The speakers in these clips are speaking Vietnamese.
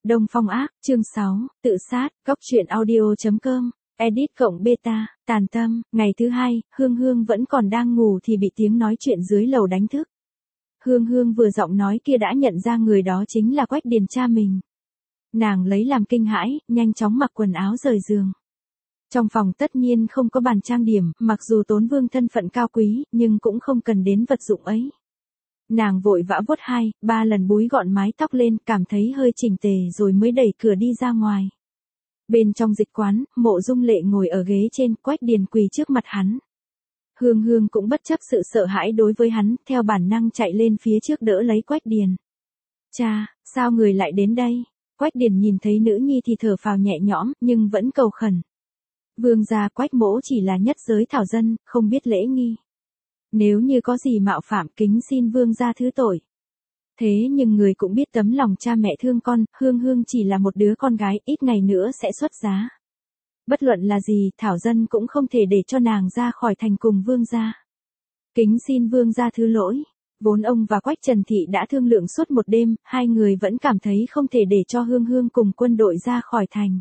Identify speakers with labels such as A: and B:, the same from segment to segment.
A: Đông Phong Ác, chương 6, tự sát, góc truyện audio.com, edit cộng beta, tàn tâm, ngày thứ hai, Hương Hương vẫn còn đang ngủ thì bị tiếng nói chuyện dưới lầu đánh thức. Hương Hương vừa giọng nói kia đã nhận ra người đó chính là Quách Điền cha mình. Nàng lấy làm kinh hãi, nhanh chóng mặc quần áo rời giường. Trong phòng tất nhiên không có bàn trang điểm, mặc dù Tốn Vương thân phận cao quý, nhưng cũng không cần đến vật dụng ấy. Nàng vội vã vuốt 2-3 lần búi gọn mái tóc lên, cảm thấy hơi chỉnh tề rồi mới đẩy cửa đi ra ngoài. Bên trong dịch quán, Mộ Dung Lệ ngồi ở ghế trên, Quách Điền quỳ trước mặt hắn. Hương Hương cũng bất chấp sự sợ hãi đối với hắn, theo bản năng chạy lên phía trước đỡ lấy Quách Điền. Cha, sao người lại đến đây? Quách Điền nhìn thấy nữ nhi thì thở phào nhẹ nhõm, nhưng vẫn cầu khẩn. Vương gia, Quách mỗ chỉ là nhất giới thảo dân, không biết lễ nghi. Nếu như có gì mạo phạm, kính xin vương gia thứ tội. Thế nhưng người cũng biết tấm lòng cha mẹ thương con, Hương Hương chỉ là một đứa con gái, ít ngày nữa sẽ xuất giá. Bất luận là gì, thảo dân cũng không thể để cho nàng ra khỏi thành cùng vương gia. Kính xin vương gia thứ lỗi. Vốn ông và Quách Trần Thị đã thương lượng suốt một đêm, hai người vẫn cảm thấy không thể để cho Hương Hương cùng quân đội ra khỏi thành.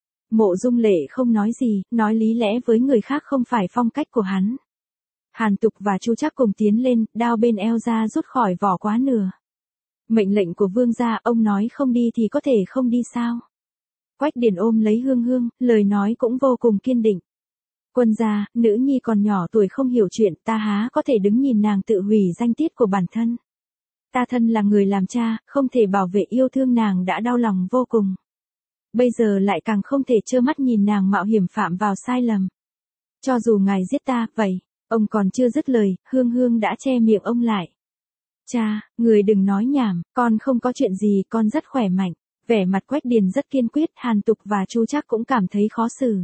A: Mộ Dung Lệ không nói gì, nói lý lẽ với người khác không phải phong cách của hắn. Hàn Tục và Chu Trác cùng tiến lên, đao bên eo ra rút khỏi vỏ quá nửa. Mệnh lệnh của vương gia, ông nói không đi thì có thể không đi sao? Quách Điền ôm lấy Hương Hương, lời nói cũng vô cùng kiên định. Quân gia, nữ nhi còn nhỏ tuổi không hiểu chuyện, ta há có thể đứng nhìn nàng tự hủy danh tiết của bản thân. Ta thân là người làm cha, không thể bảo vệ yêu thương nàng đã đau lòng vô cùng. Bây giờ lại càng không thể trơ mắt nhìn nàng mạo hiểm phạm vào sai lầm. Cho dù ngài giết ta, vậy, ông còn chưa dứt lời, Hương Hương đã che miệng ông lại. Cha, người đừng nói nhảm, con không có chuyện gì, con rất khỏe mạnh. Vẻ mặt Quách Điền rất kiên quyết, Hàn Tục và Chu Trác cũng cảm thấy khó xử.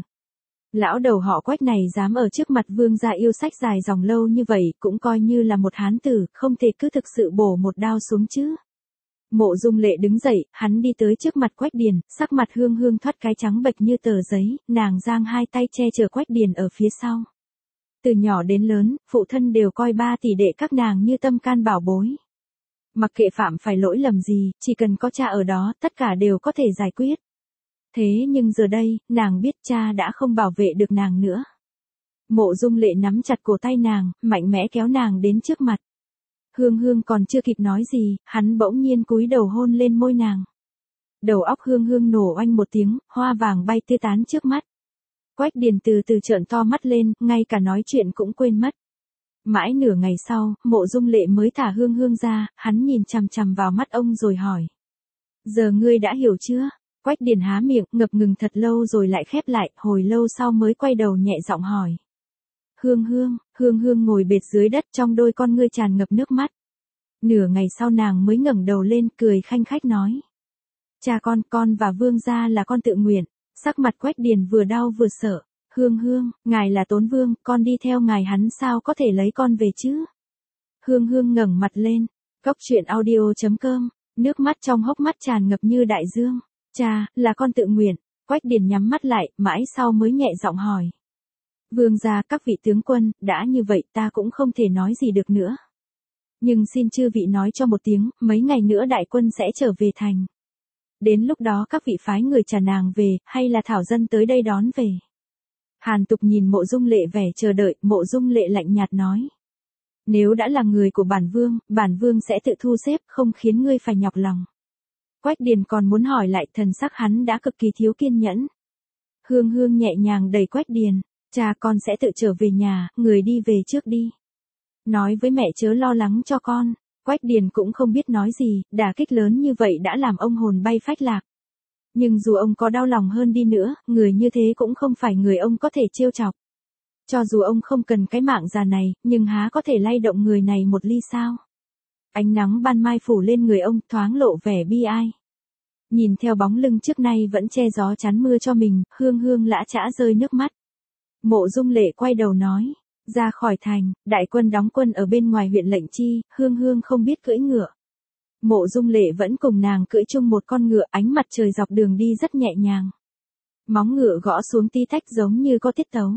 A: Lão đầu họ Quách này dám ở trước mặt vương gia yêu sách dài dòng lâu như vậy, cũng coi như là một hán tử, không thể cứ thực sự bổ một đao xuống chứ. Mộ Dung Lệ đứng dậy, hắn đi tới trước mặt Quách Điền, sắc mặt Hương Hương thoát cái trắng bệch như tờ giấy, nàng giang hai tay che chở Quách Điền ở phía sau. Từ nhỏ đến lớn, phụ thân đều coi ba tỷ đệ các nàng như tâm can bảo bối. Mặc kệ phạm phải lỗi lầm gì, chỉ cần có cha ở đó, tất cả đều có thể giải quyết. Thế nhưng giờ đây, nàng biết cha đã không bảo vệ được nàng nữa. Mộ Dung Lệ nắm chặt cổ tay nàng, mạnh mẽ kéo nàng đến trước mặt. Hương Hương còn chưa kịp nói gì, hắn bỗng nhiên cúi đầu hôn lên môi nàng. Đầu óc Hương Hương nổ oanh một tiếng, hoa vàng bay tứ tán trước mắt. Quách Điền từ từ trợn to mắt lên, ngay cả nói chuyện cũng quên mất. Mãi nửa ngày sau, Mộ Dung Lệ mới thả Hương Hương ra, hắn nhìn chằm chằm vào mắt ông rồi hỏi. Giờ ngươi đã hiểu chưa? Quách Điền há miệng, ngập ngừng thật lâu rồi lại khép lại, hồi lâu sau mới quay đầu nhẹ giọng hỏi. Hương Hương ngồi bệt dưới đất, trong đôi con ngươi tràn ngập nước mắt. Nửa ngày sau nàng mới ngẩng đầu lên, cười khanh khách nói. Cha con và vương gia là con tự nguyện. Sắc mặt Quách Điền vừa đau vừa sợ. Hương, ngài là Tốn Vương, con đi theo ngài hắn sao có thể lấy con về chứ? Hương ngẩng mặt lên. Góc truyện audio.com, nước mắt trong hốc mắt tràn ngập như đại dương. Cha, là con tự nguyện. Quách Điền nhắm mắt lại, mãi sau mới nhẹ giọng hỏi. Vương gia, các vị tướng quân, đã như vậy ta cũng không thể nói gì được nữa. Nhưng xin chư vị nói cho một tiếng, mấy ngày nữa đại quân sẽ trở về thành. Đến lúc đó các vị phái người trả nàng về, hay là thảo dân tới đây đón về. Hàn Tục nhìn Mộ Dung Lệ vẻ chờ đợi, Mộ Dung Lệ lạnh nhạt nói. Nếu đã là người của bản vương sẽ tự thu xếp, không khiến ngươi phải nhọc lòng. Quách Điền còn muốn hỏi lại, thần sắc hắn đã cực kỳ thiếu kiên nhẫn. Hương nhẹ nhàng đẩy Quách Điền. Cha, con sẽ tự trở về nhà, người đi về trước đi. Nói với mẹ chớ lo lắng cho con. Quách Điền cũng không biết nói gì, đả kích lớn như vậy đã làm ông hồn bay phách lạc. Nhưng dù ông có đau lòng hơn đi nữa, người như thế cũng không phải người ông có thể trêu chọc. Cho dù ông không cần cái mạng già này, nhưng há có thể lay động người này một ly sao? Ánh nắng ban mai phủ lên người ông, thoáng lộ vẻ bi ai. Nhìn theo bóng lưng trước nay vẫn che gió chắn mưa cho mình, Hương lã chã rơi nước mắt. Mộ Dung Lệ quay đầu nói. Ra khỏi thành, đại quân đóng quân ở bên ngoài huyện Lệnh Chi, Hương không biết cưỡi ngựa. Mộ Dung Lệ vẫn cùng nàng cưỡi chung một con ngựa, ánh mặt trời dọc đường đi rất nhẹ nhàng. Móng ngựa gõ xuống tí tách giống như có tiết tấu.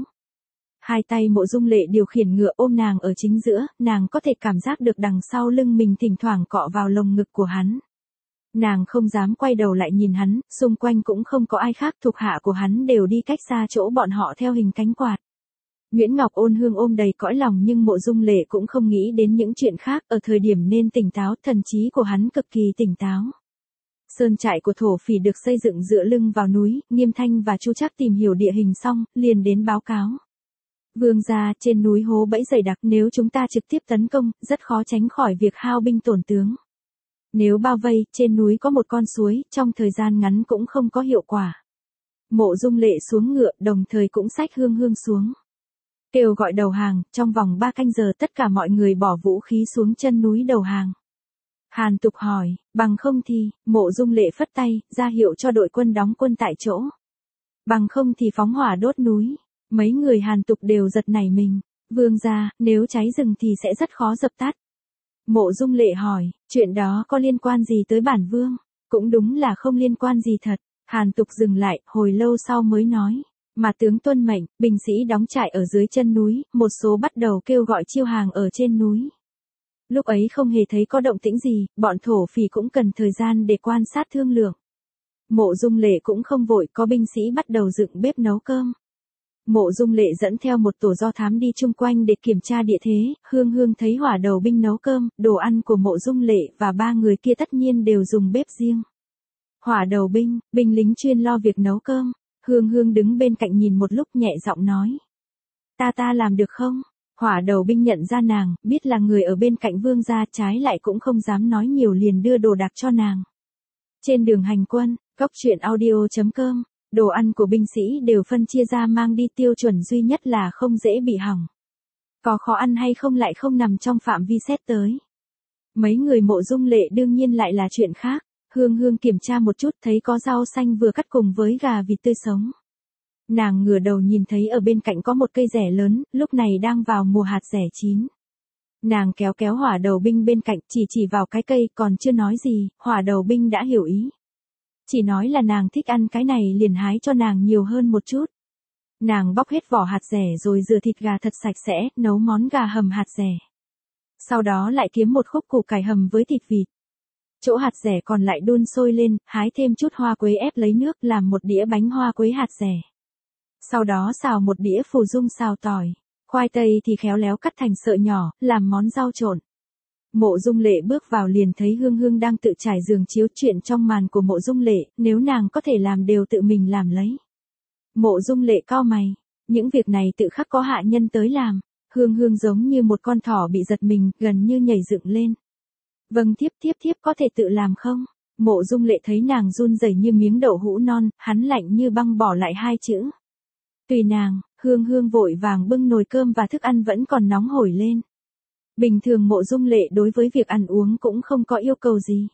A: Hai tay Mộ Dung Lệ điều khiển ngựa ôm nàng ở chính giữa, nàng có thể cảm giác được đằng sau lưng mình thỉnh thoảng cọ vào lồng ngực của hắn. Nàng không dám quay đầu lại nhìn hắn, xung quanh cũng không có ai khác, thuộc hạ của hắn đều đi cách xa chỗ bọn họ theo hình cánh quạt. Nguyễn Ngọc Ôn Hương ôm đầy cõi lòng nhưng Mộ Dung Lệ cũng không nghĩ đến những chuyện khác, ở thời điểm nên tỉnh táo, thần trí của hắn cực kỳ tỉnh táo. Sơn trại của thổ phỉ được xây dựng dựa lưng vào núi, Nghiêm Thanh và Chu Trác tìm hiểu địa hình xong, liền đến báo cáo. Vương gia, trên núi hố bẫy dày đặc, nếu chúng ta trực tiếp tấn công, rất khó tránh khỏi việc hao binh tổn tướng. Nếu bao vây, trên núi có một con suối, trong thời gian ngắn cũng không có hiệu quả. Mộ Dung Lệ xuống ngựa, đồng thời cũng xách Hương Hương xuống. Kêu gọi đầu hàng, trong vòng 3 canh giờ tất cả mọi người bỏ vũ khí xuống chân núi đầu hàng. Hàn Tục hỏi, bằng không thì, Mộ Dung Lệ phất tay, ra hiệu cho đội quân đóng quân tại chỗ. Bằng không thì phóng hỏa đốt núi. Mấy người Hàn Tục đều giật nảy mình. Vương gia, nếu cháy rừng thì sẽ rất khó dập tắt. Mộ Dung Lệ hỏi, chuyện đó có liên quan gì tới bản vương? Cũng đúng là không liên quan gì thật. Hàn Tục dừng lại, hồi lâu sau mới nói. Mà tướng tuân mệnh, binh sĩ đóng trại ở dưới chân núi, một số bắt đầu kêu gọi chiêu hàng ở trên núi. Lúc ấy không hề thấy có động tĩnh gì, bọn thổ phỉ cũng cần thời gian để quan sát thương lượng. Mộ Dung Lệ cũng không vội, có binh sĩ bắt đầu dựng bếp nấu cơm. Mộ Dung Lệ dẫn theo một tổ do thám đi chung quanh để kiểm tra địa thế, Hương Hương thấy hỏa đầu binh nấu cơm, đồ ăn của Mộ Dung Lệ và 3 người kia tất nhiên đều dùng bếp riêng. Hỏa đầu binh, binh lính chuyên lo việc nấu cơm. Hương Hương đứng bên cạnh nhìn một lúc nhẹ giọng nói. Ta làm được không? Hỏa đầu binh nhận ra nàng, biết là người ở bên cạnh vương gia, trái lại cũng không dám nói nhiều, liền đưa đồ đạc cho nàng. Trên đường hành quân, coctruyện.audio.com, đồ ăn của binh sĩ đều phân chia ra mang đi, tiêu chuẩn duy nhất là không dễ bị hỏng. Có khó ăn hay không lại không nằm trong phạm vi xét tới. Mấy người Mộ Dung Lệ đương nhiên lại là chuyện khác. Hương Hương kiểm tra một chút thấy có rau xanh vừa cắt cùng với gà vịt tươi sống. Nàng ngửa đầu nhìn thấy ở bên cạnh có một cây rẻ lớn, lúc này đang vào mùa hạt rẻ chín. Nàng kéo kéo hỏa đầu binh bên cạnh, chỉ vào cái cây, còn chưa nói gì, hỏa đầu binh đã hiểu ý. Chỉ nói là nàng thích ăn cái này liền hái cho nàng nhiều hơn một chút. Nàng bóc hết vỏ hạt rẻ rồi rửa thịt gà thật sạch sẽ, nấu món gà hầm hạt rẻ. Sau đó lại kiếm một khúc củ cải hầm với thịt vịt. Chỗ hạt rẻ còn lại đun sôi lên, hái thêm chút hoa quế ép lấy nước làm một đĩa bánh hoa quế hạt rẻ. Sau đó xào một đĩa phù dung xào tỏi. Khoai tây thì khéo léo cắt thành sợi nhỏ, làm món rau trộn. Mộ Dung Lệ bước vào liền thấy Hương Hương đang tự trải giường chiếu, chuyện trong màn của Mộ Dung Lệ, nếu nàng có thể làm đều tự mình làm lấy. Mộ Dung Lệ cau mày, những việc này tự khắc có hạ nhân tới làm. Hương Hương giống như một con thỏ bị giật mình, gần như nhảy dựng lên. Vâng, thiếp có thể tự làm không? Mộ Dung Lệ thấy nàng run rẩy như miếng đậu hũ non, hắn lạnh như băng bỏ lại 2 chữ. Tùy nàng. Hương Hương vội vàng bưng nồi cơm và thức ăn vẫn còn nóng hổi lên. Bình thường Mộ Dung Lệ đối với việc ăn uống cũng không có yêu cầu gì.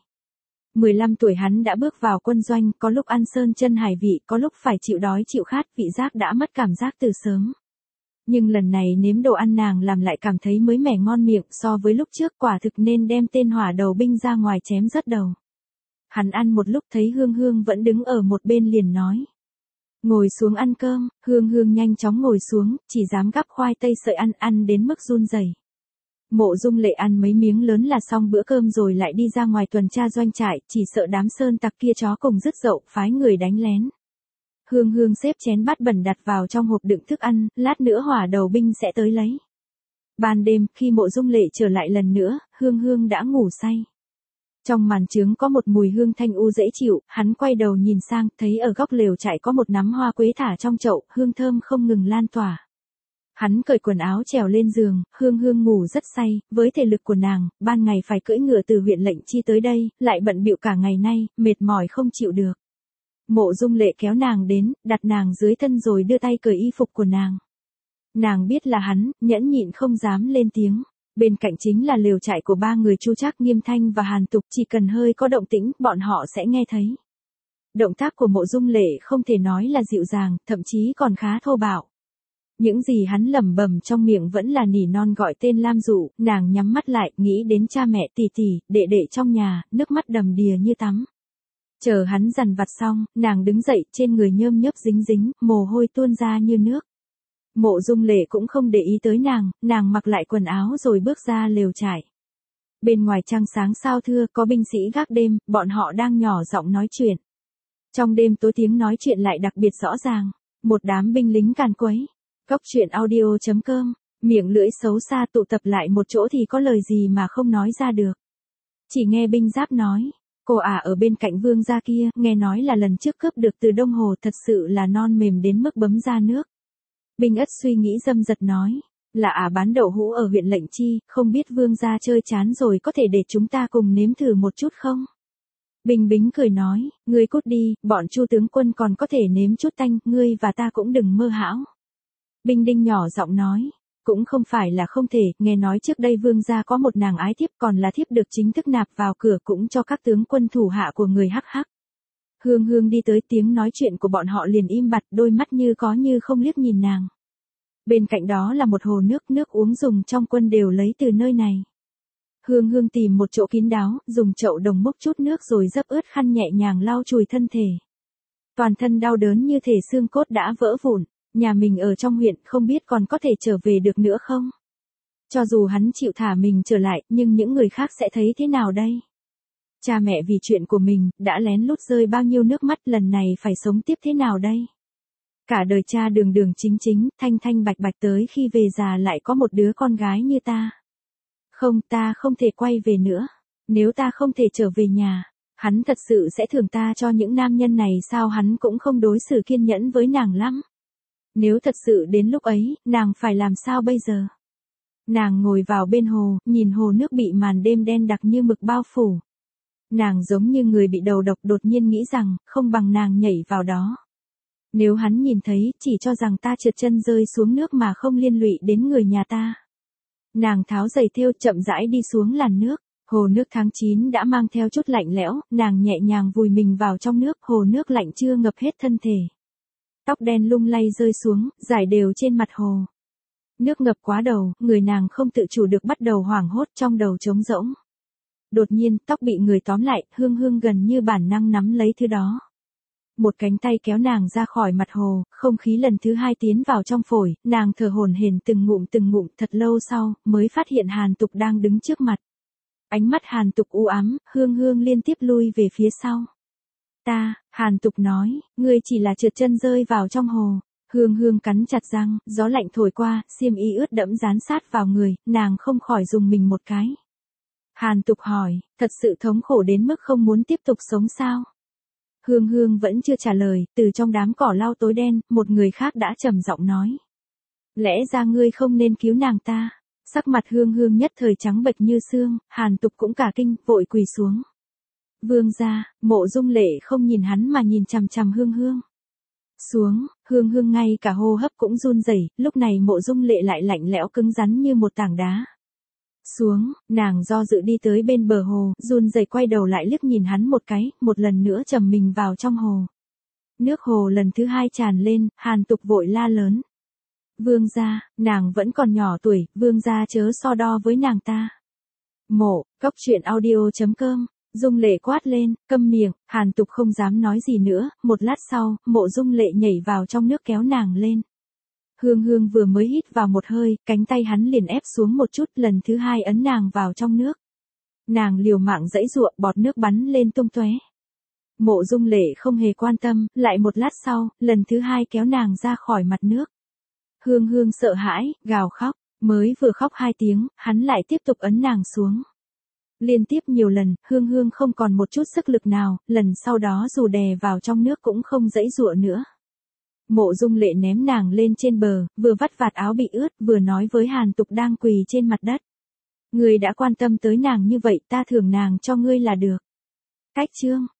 A: 15 tuổi hắn đã bước vào quân doanh, có lúc ăn sơn chân hải vị, có lúc phải chịu đói chịu khát, vị giác đã mất cảm giác từ sớm. Nhưng lần này nếm đồ ăn nàng làm lại cảm thấy mới mẻ ngon miệng, so với lúc trước quả thực nên đem tên hỏa đầu binh ra ngoài chém rớt đầu. Hắn ăn một lúc thấy Hương Hương vẫn đứng ở một bên liền nói. Ngồi xuống ăn cơm. Hương Hương nhanh chóng ngồi xuống, chỉ dám gắp khoai tây sợi ăn đến mức run rẩy. Mộ Dung Lệ ăn mấy miếng lớn là xong bữa cơm rồi lại đi ra ngoài tuần tra doanh trại, chỉ sợ đám sơn tặc kia chó cùng rứt dậu, phái người đánh lén. Hương Hương xếp chén bát bẩn đặt vào trong hộp đựng thức ăn, lát nữa hỏa đầu binh sẽ tới lấy. Ban đêm, khi Mộ Dung Lệ trở lại lần nữa, Hương Hương đã ngủ say. Trong màn trướng có một mùi hương thanh u dễ chịu, hắn quay đầu nhìn sang, thấy ở góc lều trại có một nắm hoa quế thả trong chậu, hương thơm không ngừng lan tỏa. Hắn cởi quần áo trèo lên giường, Hương Hương ngủ rất say, với thể lực của nàng, ban ngày phải cưỡi ngựa từ huyện Lệnh Chi tới đây, lại bận bịu cả ngày nay, mệt mỏi không chịu được. Mộ Dung Lệ kéo nàng đến, đặt nàng dưới thân rồi đưa tay cởi y phục của nàng. Nàng biết là hắn, nhẫn nhịn không dám lên tiếng. Bên cạnh chính là lều trại của 3 người Chu Trác, Nghiêm Thanh và Hàn Tục, chỉ cần hơi có động tĩnh, bọn họ sẽ nghe thấy. Động tác của Mộ Dung Lệ không thể nói là dịu dàng, thậm chí còn khá thô bạo. Những gì hắn lẩm bẩm trong miệng vẫn là nỉ non gọi tên Lam Dụ, nàng nhắm mắt lại, nghĩ đến cha mẹ, tỷ tỷ, đệ đệ trong nhà, nước mắt đầm đìa như tắm. Chờ hắn dằn vặt xong, nàng đứng dậy, trên người nhơm nhớp dính dính, mồ hôi tuôn ra như nước. Mộ Dung Lệ cũng không để ý tới nàng mặc lại quần áo rồi bước ra lều trại. Bên ngoài trăng sáng sao thưa, có binh sĩ gác đêm, bọn họ đang nhỏ giọng nói chuyện. Trong đêm tối tiếng nói chuyện lại đặc biệt rõ ràng. Một đám binh lính càn quấy. Góc chuyện audio.com, miệng lưỡi xấu xa tụ tập lại một chỗ thì có lời gì mà không nói ra được. Chỉ nghe binh giáp nói, cô ở bên cạnh vương gia kia, nghe nói là lần trước cướp được từ Đông Hồ thật sự là non mềm đến mức bấm ra nước. Binh ất suy nghĩ dâm dật nói, là bán đậu hũ ở huyện Lệnh Chi, không biết vương gia chơi chán rồi có thể để chúng ta cùng nếm thử một chút không? Binh Bính cười nói, ngươi cút đi, bọn Chu tướng quân còn có thể nếm chút tanh, ngươi và ta cũng đừng mơ hão. Binh Đinh nhỏ giọng nói, cũng không phải là không thể, nghe nói trước đây vương gia có một nàng ái thiếp, còn là thiếp được chính thức nạp vào cửa cũng cho các tướng quân thủ hạ của người hắc hắc. Hương Hương đi tới, tiếng nói chuyện của bọn họ liền im bặt, đôi mắt như có như không liếc nhìn nàng. Bên cạnh đó là một hồ nước uống dùng trong quân đều lấy từ nơi này. Hương Hương tìm một chỗ kín đáo, dùng chậu đồng múc chút nước rồi dấp ướt khăn nhẹ nhàng lau chùi thân thể. Toàn thân đau đớn như thể xương cốt đã vỡ vụn, nhà mình ở trong huyện không biết còn có thể trở về được nữa không? Cho dù hắn chịu thả mình trở lại, nhưng những người khác sẽ thấy thế nào đây? Cha mẹ vì chuyện của mình, đã lén lút rơi bao nhiêu nước mắt, lần này phải sống tiếp thế nào đây? Cả đời cha đường đường chính chính, thanh thanh bạch bạch, tới khi về già lại có một đứa con gái như ta. Không, ta không thể quay về nữa. Nếu ta không thể trở về nhà, hắn thật sự sẽ thưởng ta cho những nam nhân này sao? Hắn cũng không đối xử kiên nhẫn với nàng lắm. Nếu thật sự đến lúc ấy, nàng phải làm sao bây giờ? Nàng ngồi vào bên hồ, nhìn hồ nước bị màn đêm đen đặc như mực bao phủ. Nàng giống như người bị đầu độc, đột nhiên nghĩ rằng, không bằng nàng nhảy vào đó. Nếu hắn nhìn thấy, chỉ cho rằng ta trượt chân rơi xuống nước mà không liên lụy đến người nhà ta. Nàng tháo giày thêu, chậm rãi đi xuống làn nước. Hồ nước tháng 9 đã mang theo chút lạnh lẽo, nàng nhẹ nhàng vùi mình vào trong nước, hồ nước lạnh chưa ngập hết thân thể. Tóc đen lung lay rơi xuống, rải đều trên mặt hồ. Nước ngập quá đầu, người nàng không tự chủ được bắt đầu hoảng hốt, trong đầu trống rỗng. Đột nhiên, tóc bị người tóm lại, Hương Hương gần như bản năng nắm lấy thứ đó. Một cánh tay kéo nàng ra khỏi mặt hồ, không khí lần thứ hai tiến vào trong phổi, nàng thở hổn hển từng ngụm, thật lâu sau, mới phát hiện Hàn Tục đang đứng trước mặt. Ánh mắt Hàn Tục u ám, Hương Hương liên tiếp lui về phía sau. Hàn Tục nói, ngươi chỉ là trượt chân rơi vào trong hồ. Hương Hương cắn chặt răng, gió lạnh thổi qua, xiêm y ướt đẫm dán sát vào người, nàng không khỏi rùng mình một cái. Hàn Tục hỏi, thật sự thống khổ đến mức không muốn tiếp tục sống sao? Hương Hương vẫn chưa trả lời, từ trong đám cỏ lau tối đen, một người khác đã trầm giọng nói. Lẽ ra ngươi không nên cứu nàng ta. Sắc mặt Hương Hương nhất thời trắng bệch như xương, Hàn Tục cũng cả kinh, vội quỳ xuống. Vương gia, Mộ Dung Lệ không nhìn hắn mà nhìn chằm chằm Hương Hương. Xuống, Hương Hương ngay cả hô hấp cũng run rẩy, lúc này Mộ Dung Lệ lại lạnh lẽo cứng rắn như một tảng đá. Xuống, nàng do dự đi tới bên bờ hồ, run rẩy quay đầu lại liếc nhìn hắn một cái, một lần nữa trầm mình vào trong hồ. Nước hồ lần thứ hai tràn lên, Hàn Tục vội la lớn. Vương gia, nàng vẫn còn nhỏ tuổi, vương gia chớ so đo với nàng ta. Góc chuyện audio.com, Dung Lệ quát lên, câm miệng, Hàn Tục không dám nói gì nữa, một lát sau, Mộ Dung Lệ nhảy vào trong nước kéo nàng lên. Hương Hương vừa mới hít vào một hơi, cánh tay hắn liền ép xuống một chút, lần thứ hai ấn nàng vào trong nước. Nàng liều mạng giãy giụa, bọt nước bắn lên tung tóe. Mộ Dung Lệ không hề quan tâm, lại một lát sau, lần thứ hai kéo nàng ra khỏi mặt nước. Hương Hương sợ hãi, gào khóc, mới vừa khóc 2 tiếng, hắn lại tiếp tục ấn nàng xuống. Liên tiếp nhiều lần, Hương Hương không còn một chút sức lực nào, lần sau đó dù đè vào trong nước cũng không giãy giụa nữa. Mộ Dung Lệ ném nàng lên trên bờ, vừa vắt vạt áo bị ướt, vừa nói với Hàn Tục đang quỳ trên mặt đất. Ngươi đã quan tâm tới nàng như vậy, ta thưởng nàng cho ngươi là được. Cách chương